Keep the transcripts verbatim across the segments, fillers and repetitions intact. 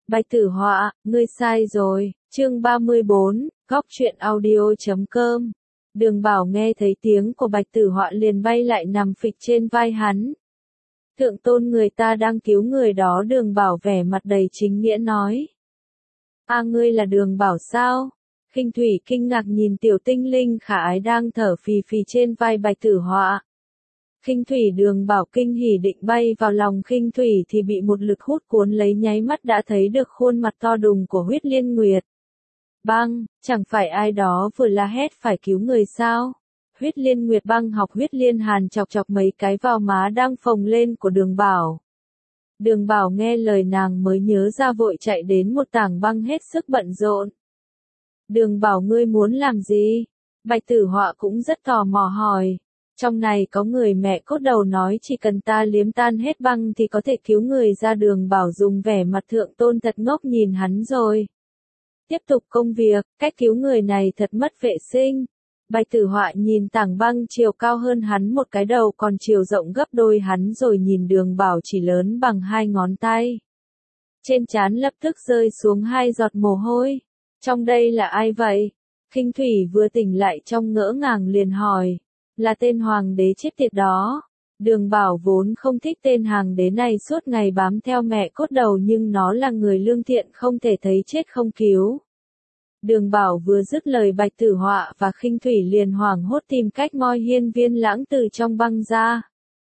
Bạch Tử Họa, ngươi sai rồi. Chương ba mươi bốn, góc truyện audio chấm com. Đường Bảo nghe thấy tiếng của Bạch Tử Họa liền bay lại nằm phịch trên vai hắn. Thượng tôn, người ta đang cứu người đó. Đường Bảo vẻ mặt đầy chính nghĩa nói. À, ngươi là Đường Bảo sao? Khinh Thủy kinh ngạc nhìn tiểu tinh linh khả ái đang thở phì phì trên vai Bạch Tử Họa. Khinh Thủy Đường Bảo kinh hỉ định bay vào lòng Khinh Thủy thì bị một lực hút cuốn lấy, nháy mắt đã thấy được khuôn mặt to đùng của Huyết Liên Nguyệt. Băng, chẳng phải ai đó vừa la hét phải cứu người sao? Huyết Liên Nguyệt băng học Huyết Liên Hàn chọc chọc mấy cái vào má đang phồng lên của Đường Bảo. Đường Bảo nghe lời nàng mới nhớ ra, vội chạy đến một tảng băng hết sức bận rộn. Đường Bảo, ngươi muốn làm gì? Bạch Tử Họa cũng rất tò mò hỏi. Trong này có người, mẹ cốt đầu nói chỉ cần ta liếm tan hết băng thì có thể cứu người ra. Đường Bảo dùng vẻ mặt thượng tôn thật ngốc nhìn hắn rồi tiếp tục công việc. Cách cứu người này thật mất vệ sinh. Bạch Tử Họa nhìn tảng băng chiều cao hơn hắn một cái đầu, còn chiều rộng gấp đôi hắn, rồi nhìn Đường Bảo chỉ lớn bằng hai ngón tay. Trên trán lập tức rơi xuống hai giọt mồ hôi. Trong đây là ai vậy? Khinh Thủy vừa tỉnh lại trong ngỡ ngàng liền hỏi. Là tên hoàng đế chết tiệt đó. Đường Bảo vốn không thích tên hoàng đế này, suốt ngày bám theo mẹ cốt đầu, nhưng nó là người lương thiện, không thể thấy chết không cứu. Đường Bảo vừa dứt lời, Bạch Tử Họa và Khinh Thủy liền hoảng hốt tìm cách moi hiên viên lãng từ trong băng ra.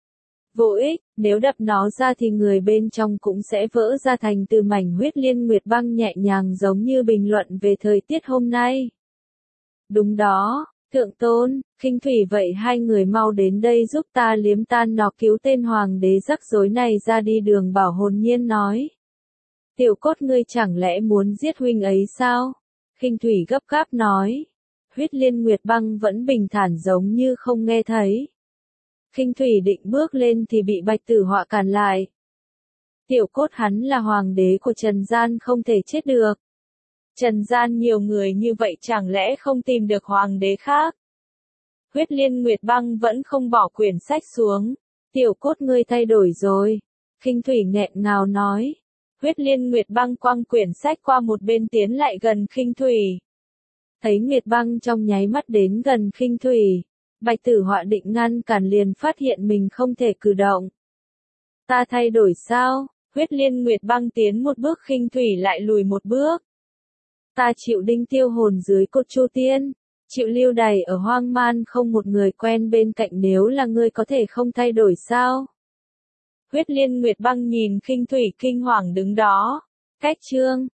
Vô ích, nếu đập nó ra thì người bên trong cũng sẽ vỡ ra thành từ mảnh. Huyết Liên Nguyệt băng nhẹ nhàng giống như bình luận về thời tiết hôm nay. Đúng đó, thượng tôn, Khinh Thủy, vậy hai người mau đến đây giúp ta liếm tan nó, cứu tên hoàng đế rắc rối này ra đi. Đường Bảo hồn nhiên nói. Tiểu cốt, ngươi chẳng lẽ muốn giết huynh ấy sao? Khinh Thủy gấp gáp nói. Huyết Liên Nguyệt băng vẫn bình thản giống như không nghe thấy. Khinh Thủy định bước lên thì bị Bạch Tử Họa cản lại. Tiểu cốt, hắn là hoàng đế của Trần gian, không thể chết được. Trần gian nhiều người như vậy, chẳng lẽ không tìm được hoàng đế khác? Huyết Liên Nguyệt băng vẫn không bỏ quyển sách xuống. Tiểu cốt, ngươi thay đổi rồi. Khinh Thủy nghẹn ngào nói. Huyết Liên Nguyệt băng quăng quyển sách qua một bên, tiến lại gần Khinh Thủy. Thấy Nguyệt băng trong nháy mắt đến gần Khinh Thủy, Bạch Tử Họa định ngăn cản liền phát hiện mình không thể cử động. Ta thay đổi sao? Huyết Liên Nguyệt băng tiến một bước, Khinh Thủy lại lùi một bước. Ta chịu đinh tiêu hồn dưới cột Chu Tiên, chịu lưu đày ở hoang man, không một người quen bên cạnh, nếu là ngươi có thể không thay đổi sao? Huyết Liên Nguyệt băng nhìn Khinh Thủy kinh hoàng đứng đó. Cách chương